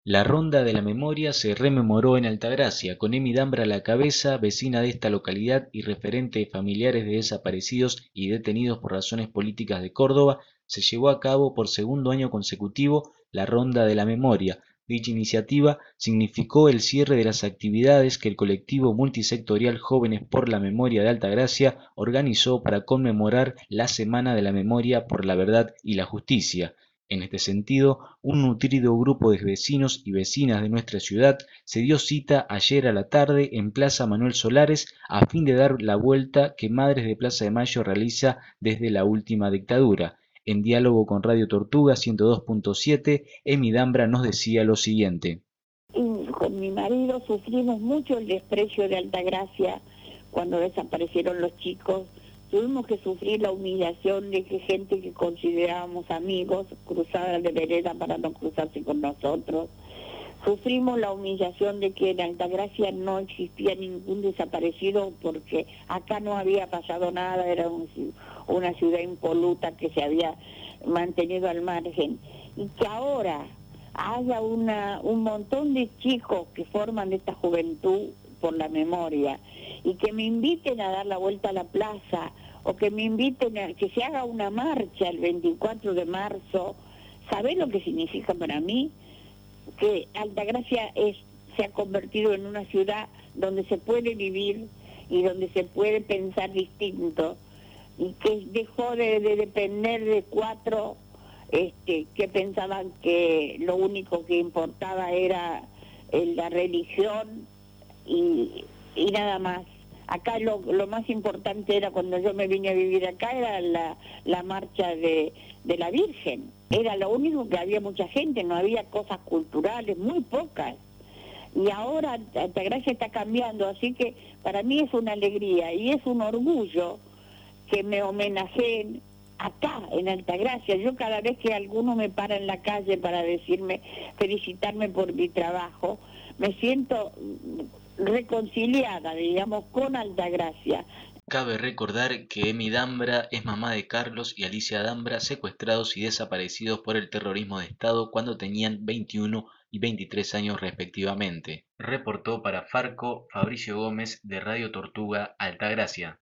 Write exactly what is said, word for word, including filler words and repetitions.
La Ronda de la Memoria se rememoró en Altagracia, con Emi Dambra a la cabeza, vecina de esta localidad y referente de familiares de desaparecidos y detenidos por razones políticas de Córdoba. Se llevó a cabo por segundo año consecutivo la Ronda de la Memoria. Dicha iniciativa significó el cierre de las actividades que el colectivo multisectorial Jóvenes por la Memoria de Altagracia organizó para conmemorar la Semana de la Memoria por la Verdad y la Justicia. En este sentido, un nutrido grupo de vecinos y vecinas de nuestra ciudad se dio cita ayer a la tarde en Plaza Manuel Solares a fin de dar la vuelta que Madres de Plaza de Mayo realiza desde la última dictadura. En diálogo con Radio Tortuga ciento dos punto siete, Emi Dambra nos decía lo siguiente. Y con mi marido sufrimos mucho el desprecio de Altagracia cuando desaparecieron los chicos. Tuvimos que sufrir la humillación de que gente que considerábamos amigos cruzara de vereda para no cruzarse con nosotros. Sufrimos la humillación de que en Altagracia no existía ningún desaparecido porque acá no había pasado nada, era un, una ciudad impoluta que se había mantenido al margen. Y que ahora haya una, un montón de chicos que forman esta juventud por la memoria y que me inviten a dar la vuelta a la plaza o que me inviten a que se haga una marcha el veinticuatro de marzo. ¿Sabés lo que significa para mí? Que Altagracia es, se ha convertido en una ciudad donde se puede vivir y donde se puede pensar distinto y que dejó de, de depender de cuatro este, que pensaban que lo único que importaba era eh, la religión y, y nada más. Acá lo, lo más importante era, cuando yo me vine a vivir acá, era la, la marcha de, de la Virgen. Era lo único que había mucha gente, no había cosas culturales, muy pocas. Y ahora Altagracia está cambiando, así que para mí es una alegría y es un orgullo que me homenajeen acá en Altagracia. Yo cada vez que alguno me para en la calle para decirme, felicitarme por mi trabajo, me siento reconciliada, digamos, con Altagracia. Cabe recordar que Emi Dambra es mamá de Carlos y Alicia Dambra, secuestrados y desaparecidos por el terrorismo de Estado cuando tenían veintiuno y veintitrés años respectivamente. Reportó para Farco Fabricio Gómez de Radio Tortuga, Altagracia.